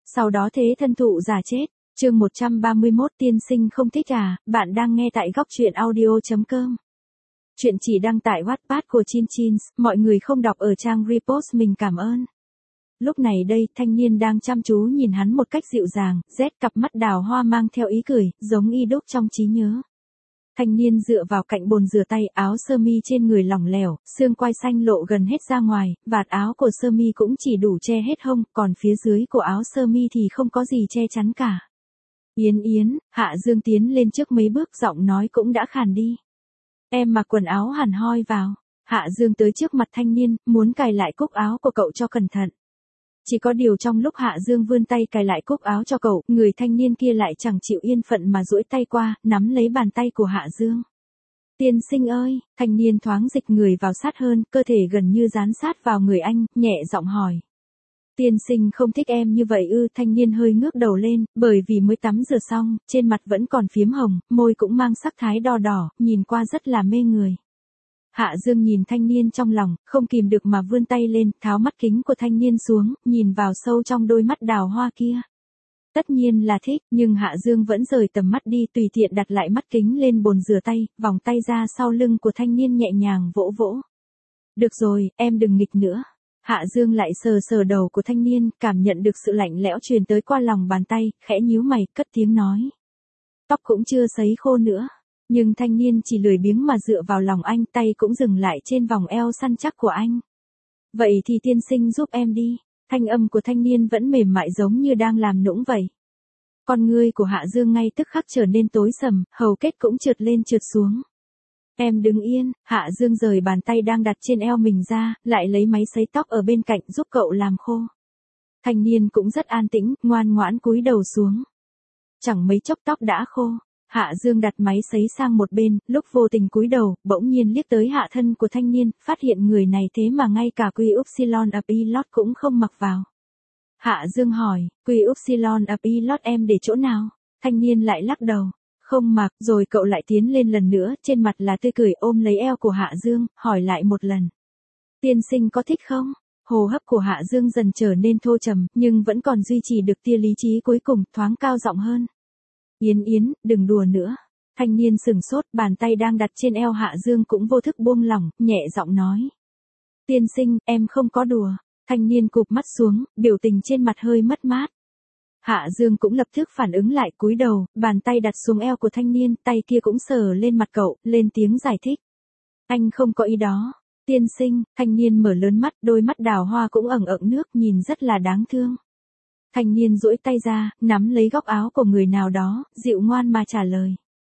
Sau đó thế thân thụ giả chết. Chương 131 tiên sinh không thích à, bạn đang nghe tại góc truyện audio.com. Chuyện chỉ đăng tại Wattpad của Chin Chins, mọi người không đọc ở trang repost mình cảm ơn. Lúc này đây, thanh niên đang chăm chú nhìn hắn một cách dịu dàng, rét cặp mắt đào hoa mang theo ý cười, giống y đúc trong trí nhớ. Thanh niên dựa vào cạnh bồn rửa tay, áo sơ mi trên người lỏng lẻo, xương quai xanh lộ gần hết ra ngoài, vạt áo của sơ mi cũng chỉ đủ che hết hông, còn phía dưới của áo sơ mi thì không có gì che chắn cả. Yến Yến, Hạ Dương tiến lên trước mấy bước, giọng nói cũng đã khàn đi. Em mặc quần áo hẳn hoi vào. Hạ Dương tới trước mặt thanh niên, muốn cài lại cúc áo của cậu cho cẩn thận. Chỉ có điều trong lúc Hạ Dương vươn tay cài lại cúc áo cho cậu, người thanh niên kia lại chẳng chịu yên phận mà duỗi tay qua, nắm lấy bàn tay của Hạ Dương. Tiên sinh ơi, thanh niên thoáng dịch người vào sát hơn, cơ thể gần như dán sát vào người anh, nhẹ giọng hỏi. Tiên sinh không thích em như vậy ư? Thanh niên hơi ngước đầu lên, bởi vì mới tắm rửa xong, trên mặt vẫn còn phiếm hồng, môi cũng mang sắc thái đỏ đỏ, nhìn qua rất là mê người. Hạ Dương nhìn thanh niên trong lòng, không kìm được mà vươn tay lên, tháo mắt kính của thanh niên xuống, nhìn vào sâu trong đôi mắt đào hoa kia. Tất nhiên là thích, nhưng Hạ Dương vẫn rời tầm mắt đi, tùy tiện đặt lại mắt kính lên bồn rửa tay, vòng tay ra sau lưng của thanh niên nhẹ nhàng vỗ vỗ. Được rồi, em đừng nghịch nữa. Hạ Dương lại sờ sờ đầu của thanh niên, cảm nhận được sự lạnh lẽo truyền tới qua lòng bàn tay, khẽ nhíu mày, cất tiếng nói. Tóc cũng chưa sấy khô nữa. Nhưng thanh niên chỉ lười biếng mà dựa vào lòng anh, tay cũng dừng lại trên vòng eo săn chắc của anh. Vậy thì tiên sinh giúp em đi. Thanh âm của thanh niên vẫn mềm mại giống như đang làm nũng vậy. Con ngươi của Hạ Dương ngay tức khắc trở nên tối sầm, hầu kết cũng trượt lên trượt xuống. Em đứng yên. Hạ Dương rời bàn tay đang đặt trên eo mình ra, lại lấy máy sấy tóc ở bên cạnh giúp cậu làm khô. Thanh niên cũng rất an tĩnh, ngoan ngoãn cúi đầu xuống. Chẳng mấy chốc tóc đã khô. Hạ Dương đặt máy sấy sang một bên, lúc vô tình cúi đầu, bỗng nhiên liếc tới hạ thân của thanh niên, phát hiện người này thế mà ngay cả quy upsilon epilot cũng không mặc vào. Hạ Dương hỏi, quy upsilon epilot em để chỗ nào? Thanh niên lại lắc đầu. Không mặc, rồi cậu lại tiến lên lần nữa, trên mặt là tươi cười, ôm lấy eo của Hạ Dương, hỏi lại một lần. Tiên sinh có thích không? Hô hấp của Hạ Dương dần trở nên thô trầm, nhưng vẫn còn duy trì được tia lý trí cuối cùng, thoáng cao giọng hơn. Yến Yến, đừng đùa nữa. Thanh niên sừng sốt, bàn tay đang đặt trên eo Hạ Dương cũng vô thức buông lỏng, nhẹ giọng nói. Tiên sinh, em không có đùa. Thanh niên cụp mắt xuống, biểu tình trên mặt hơi mất mát. Hạ Dương cũng lập tức phản ứng lại, cúi đầu, bàn tay đặt xuống eo của thanh niên, tay kia cũng sờ lên mặt cậu, lên tiếng giải thích. Anh không có ý đó. Tiên sinh, thanh niên mở lớn mắt, đôi mắt đào hoa cũng ẩn ẩn nước, nhìn rất là đáng thương. Thanh niên duỗi tay ra, nắm lấy góc áo của người nào đó, dịu ngoan mà trả lời.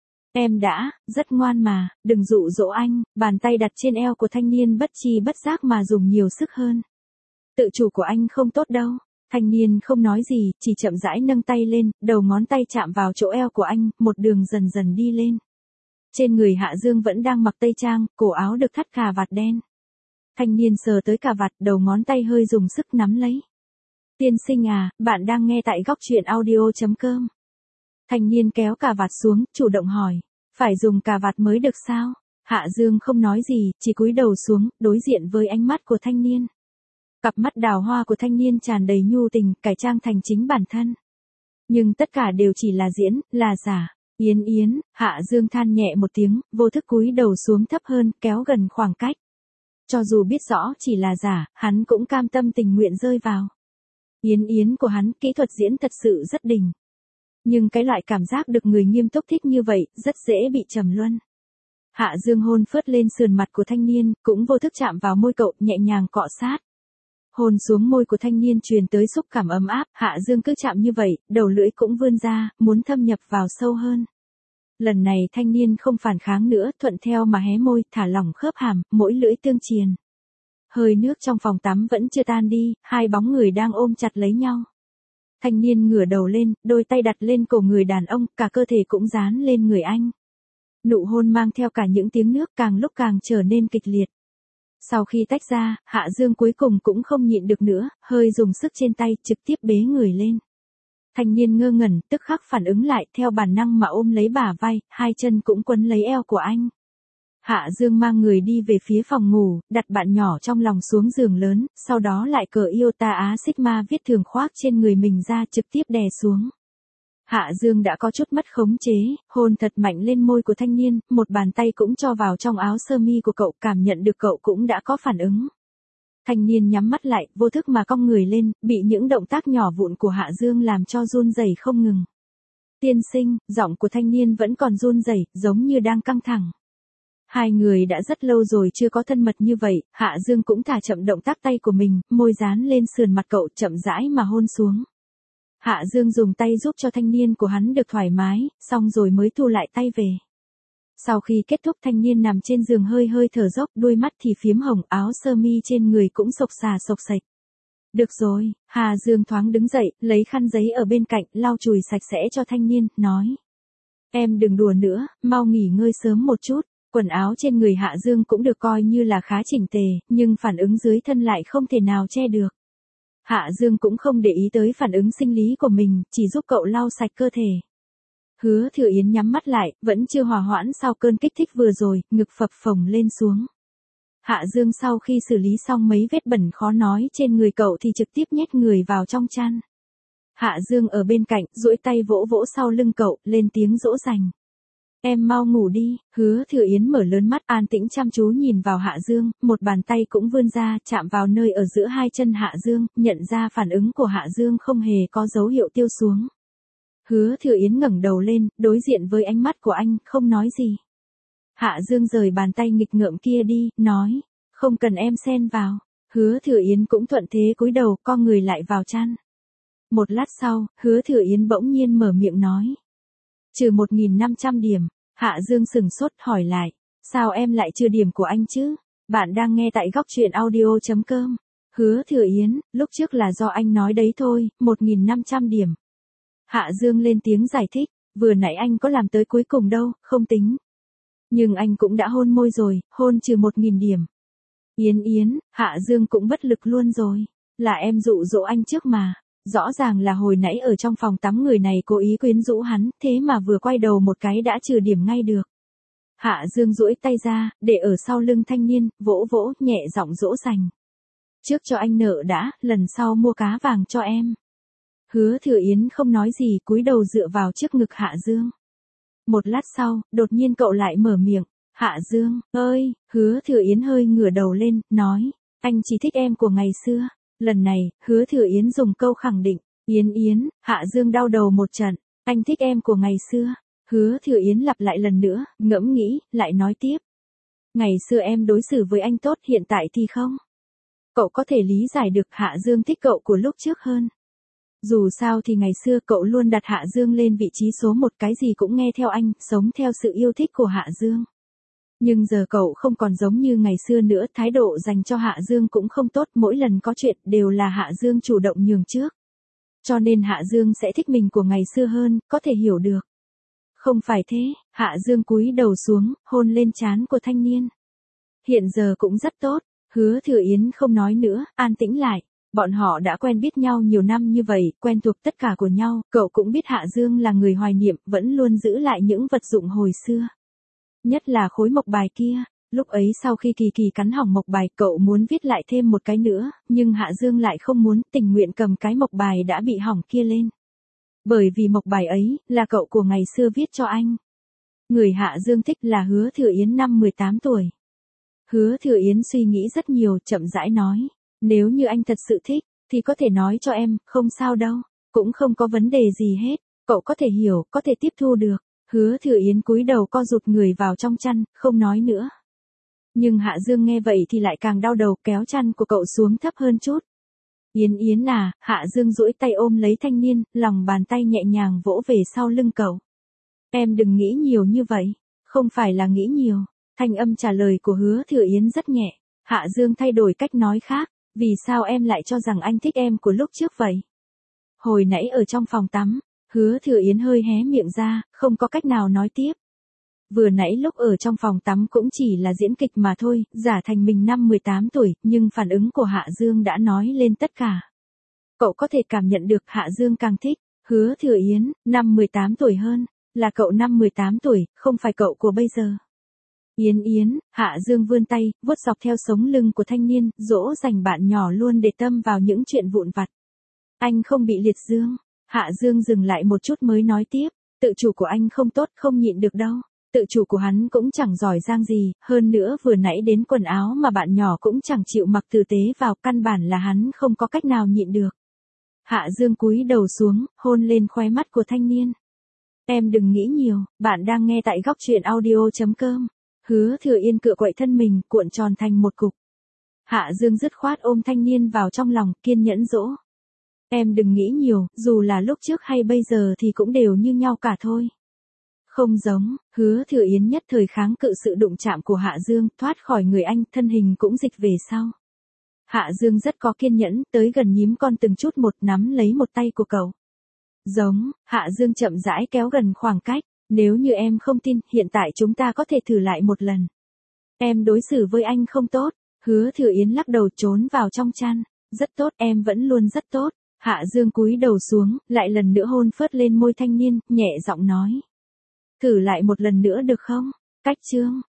Em đã, rất ngoan mà, đừng dụ dỗ anh. Bàn tay đặt trên eo của thanh niên bất tri bất giác mà dùng nhiều sức hơn. Tự chủ của anh không tốt đâu. Thanh niên không nói gì, chỉ chậm rãi nâng tay lên, đầu ngón tay chạm vào chỗ eo của anh, một đường dần dần đi lên. Trên người Hạ Dương vẫn đang mặc tây trang, cổ áo được thắt cà vạt đen. Thanh niên sờ tới cà vạt, đầu ngón tay hơi dùng sức nắm lấy. Tiên sinh à, bạn đang nghe tại góc truyện audio.com. Thanh niên kéo cà vạt xuống, chủ động hỏi. Phải dùng cà vạt mới được sao? Hạ Dương không nói gì, chỉ cúi đầu xuống, đối diện với ánh mắt của thanh niên. Cặp mắt đào hoa của thanh niên tràn đầy nhu tình, cải trang thành chính bản thân. Nhưng tất cả đều chỉ là diễn, là giả. Yến Yến, Hạ Dương than nhẹ một tiếng, vô thức cúi đầu xuống thấp hơn, kéo gần khoảng cách. Cho dù biết rõ chỉ là giả, hắn cũng cam tâm tình nguyện rơi vào. Yến Yến của hắn, kỹ thuật diễn thật sự rất đỉnh. Nhưng cái loại cảm giác được người nghiêm túc thích như vậy, rất dễ bị trầm luân. Hạ Dương hôn phớt lên sườn mặt của thanh niên, cũng vô thức chạm vào môi cậu, nhẹ nhàng cọ sát. Hôn xuống môi của thanh niên truyền tới xúc cảm ấm áp, Hạ Dương cứ chạm như vậy, đầu lưỡi cũng vươn ra, muốn thâm nhập vào sâu hơn. Lần này thanh niên không phản kháng nữa, thuận theo mà hé môi, thả lỏng khớp hàm, mỗi lưỡi tương triền. Hơi nước trong phòng tắm vẫn chưa tan đi, hai bóng người đang ôm chặt lấy nhau. Thanh niên ngửa đầu lên, đôi tay đặt lên cổ người đàn ông, cả cơ thể cũng dán lên người anh. Nụ hôn mang theo cả những tiếng nước càng lúc càng trở nên kịch liệt. Sau khi tách ra, Hạ Dương cuối cùng cũng không nhịn được nữa, hơi dùng sức trên tay, trực tiếp bế người lên. Thanh niên ngơ ngẩn, tức khắc phản ứng lại, theo bản năng mà ôm lấy bả vai, hai chân cũng quấn lấy eo của anh. Hạ Dương mang người đi về phía phòng ngủ, đặt bạn nhỏ trong lòng xuống giường lớn, sau đó lại cởi Iota Á Sigma viết thường khoác trên người mình ra trực tiếp đè xuống. Hạ Dương đã có chút mất khống chế, hôn thật mạnh lên môi của thanh niên, một bàn tay cũng cho vào trong áo sơ mi của cậu, cảm nhận được cậu cũng đã có phản ứng. Thanh niên nhắm mắt lại, vô thức mà cong người lên, bị những động tác nhỏ vụn của Hạ Dương làm cho run rẩy không ngừng. Tiên sinh, giọng của thanh niên vẫn còn run rẩy, giống như đang căng thẳng. Hai người đã rất lâu rồi chưa có thân mật như vậy, Hạ Dương cũng thả chậm động tác tay của mình, môi dán lên sườn mặt cậu chậm rãi mà hôn xuống. Hạ Dương dùng tay giúp cho thanh niên của hắn được thoải mái, xong rồi mới thu lại tay về. Sau khi kết thúc thanh niên nằm trên giường hơi hơi thở dốc, đôi mắt thì phiếm hồng, áo sơ mi trên người cũng xộc xà xộc xệch. Được rồi, Hạ Dương thoáng đứng dậy, lấy khăn giấy ở bên cạnh, lau chùi sạch sẽ cho thanh niên, nói. Em đừng đùa nữa, mau nghỉ ngơi sớm một chút. Quần áo trên người Hạ Dương cũng được coi như là khá chỉnh tề, nhưng phản ứng dưới thân lại không thể nào che được. Hạ Dương cũng không để ý tới phản ứng sinh lý của mình, chỉ giúp cậu lau sạch cơ thể. Hứa Thừa Yến nhắm mắt lại, vẫn chưa hòa hoãn sau cơn kích thích vừa rồi, ngực phập phồng lên xuống. Hạ Dương sau khi xử lý xong mấy vết bẩn khó nói trên người cậu thì trực tiếp nhét người vào trong chăn. Hạ Dương ở bên cạnh, duỗi tay vỗ vỗ sau lưng cậu, lên tiếng dỗ dành. Em mau ngủ đi, Hứa Thừa Yến mở lớn mắt an tĩnh chăm chú nhìn vào Hạ Dương, một bàn tay cũng vươn ra chạm vào nơi ở giữa hai chân Hạ Dương, nhận ra phản ứng của Hạ Dương không hề có dấu hiệu tiêu xuống. Hứa Thừa Yến ngẩng đầu lên, đối diện với ánh mắt của anh, không nói gì. Hạ Dương rời bàn tay nghịch ngợm kia đi, nói, không cần em xen vào. Hứa Thừa Yến cũng thuận thế cúi đầu, co người lại vào chăn. Một lát sau, Hứa Thừa Yến bỗng nhiên mở miệng nói. Trừ 1.500 điểm, Hạ Dương sừng sốt hỏi lại, sao em lại trừ điểm của anh chứ? Bạn đang nghe tại góc truyện audio.com. Hứa Thừa Yến, lúc trước là do anh nói đấy thôi, 1.500 điểm. Hạ Dương lên tiếng giải thích, vừa nãy anh có làm tới cuối cùng đâu, không tính. Nhưng anh cũng đã hôn môi rồi, hôn trừ 1.000 điểm. Yến, Hạ Dương cũng bất lực luôn rồi, là em dụ dỗ anh trước mà. Rõ ràng là hồi nãy ở trong phòng tắm người này cố ý quyến rũ hắn, thế mà vừa quay đầu một cái đã trừ điểm ngay được. Hạ Dương duỗi tay ra, để ở sau lưng thanh niên, vỗ vỗ, nhẹ giọng dỗ dành. Trước cho anh nợ đã, lần sau mua cá vàng cho em. Hứa Thừa Yến không nói gì, cúi đầu dựa vào trước ngực Hạ Dương. Một lát sau, đột nhiên cậu lại mở miệng, Hạ Dương, ơi, Hứa Thừa Yến hơi ngửa đầu lên, nói, anh chỉ thích em của ngày xưa. Lần này, Hứa Thừa Yến dùng câu khẳng định, Yến, Hạ Dương đau đầu một trận, anh thích em của ngày xưa. Hứa Thừa Yến lặp lại lần nữa, ngẫm nghĩ, lại nói tiếp. Ngày xưa em đối xử với anh tốt, hiện tại thì không. Cậu có thể lý giải được Hạ Dương thích cậu của lúc trước hơn. Dù sao thì ngày xưa cậu luôn đặt Hạ Dương lên vị trí số một, cái gì cũng nghe theo anh, sống theo sự yêu thích của Hạ Dương. Nhưng giờ cậu không còn giống như ngày xưa nữa, thái độ dành cho Hạ Dương cũng không tốt, mỗi lần có chuyện đều là Hạ Dương chủ động nhường trước. Cho nên Hạ Dương sẽ thích mình của ngày xưa hơn, có thể hiểu được. Không phải thế, Hạ Dương cúi đầu xuống, hôn lên trán của thanh niên. Hiện giờ cũng rất tốt, Hứa Thừa Yến không nói nữa, an tĩnh lại. Bọn họ đã quen biết nhau nhiều năm như vậy, quen thuộc tất cả của nhau, cậu cũng biết Hạ Dương là người hoài niệm, vẫn luôn giữ lại những vật dụng hồi xưa. Nhất là khối mộc bài kia, lúc ấy sau khi Kỳ Kỳ cắn hỏng mộc bài, cậu muốn viết lại thêm một cái nữa, nhưng Hạ Dương lại không muốn, tình nguyện cầm cái mộc bài đã bị hỏng kia lên. Bởi vì mộc bài ấy, là cậu của ngày xưa viết cho anh. Người Hạ Dương thích là Hứa Thừa Yến năm 18 tuổi. Hứa Thừa Yến suy nghĩ rất nhiều, chậm rãi nói, nếu như anh thật sự thích, thì có thể nói cho em, không sao đâu, cũng không có vấn đề gì hết, cậu có thể hiểu, có thể tiếp thu được. Hứa Thừa Yến cúi đầu co rụt người vào trong chăn, không nói nữa. Nhưng Hạ Dương nghe vậy thì lại càng đau đầu, kéo chăn của cậu xuống thấp hơn chút. Yến à, Hạ Dương duỗi tay ôm lấy thanh niên, lòng bàn tay nhẹ nhàng vỗ về sau lưng cậu. Em đừng nghĩ nhiều như vậy, không phải là nghĩ nhiều. Thanh âm trả lời của Hứa Thừa Yến rất nhẹ. Hạ Dương thay đổi cách nói khác, vì sao em lại cho rằng anh thích em của lúc trước vậy? Hồi nãy ở trong phòng tắm, Hứa Thừa Yến hơi hé miệng ra, không có cách nào nói tiếp. Vừa nãy lúc ở trong phòng tắm cũng chỉ là diễn kịch mà thôi, giả thành mình năm 18 tuổi, nhưng phản ứng của Hạ Dương đã nói lên tất cả. Cậu có thể cảm nhận được Hạ Dương càng thích, Hứa Thừa Yến, năm 18 tuổi hơn, là cậu năm 18 tuổi, không phải cậu của bây giờ. Yến Yến, Hạ Dương vươn tay, vuốt dọc theo sống lưng của thanh niên, dỗ dành bạn nhỏ luôn để tâm vào những chuyện vụn vặt. Anh không bị liệt dương. Hạ Dương dừng lại một chút mới nói tiếp, tự chủ của anh không tốt, không nhịn được đâu. Tự chủ của hắn cũng chẳng giỏi giang gì, hơn nữa vừa nãy đến quần áo mà bạn nhỏ cũng chẳng chịu mặc tử tế vào, căn bản là hắn không có cách nào nhịn được. Hạ Dương cúi đầu xuống, hôn lên khóe mắt của thanh niên. Em đừng nghĩ nhiều, bạn đang nghe tại góc truyện audio.com. Hứa Thừa Yên cựa quậy thân mình, cuộn tròn thành một cục. Hạ Dương dứt khoát ôm thanh niên vào trong lòng, kiên nhẫn dỗ. Em đừng nghĩ nhiều, dù là lúc trước hay bây giờ thì cũng đều như nhau cả thôi. Không giống, Hứa Thừa Yến nhất thời kháng cự sự đụng chạm của Hạ Dương, thoát khỏi người anh, thân hình cũng dịch về sau. Hạ Dương rất có kiên nhẫn, tới gần nhím con từng chút một, nắm lấy một tay của cậu. Giống, Hạ Dương chậm rãi kéo gần khoảng cách, nếu như em không tin, hiện tại chúng ta có thể thử lại một lần. Em đối xử với anh không tốt. Hứa Thừa Yến lắc đầu trốn vào trong chăn. Rất tốt, em vẫn luôn rất tốt. Hạ Dương cúi đầu xuống, lại lần nữa hôn phớt lên môi thanh niên, nhẹ giọng nói. Thử lại một lần nữa được không? Cách chương.